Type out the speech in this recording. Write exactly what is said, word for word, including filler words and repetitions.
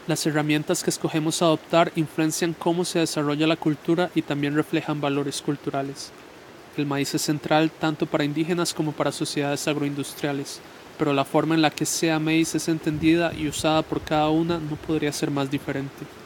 Las herramientas que escogemos adoptar influencian cómo se desarrolla la cultura y también reflejan valores culturales. El maíz es central tanto para indígenas como para sociedades agroindustriales, pero la forma en la que sea maíz es entendida y usada por cada una no podría ser más diferente.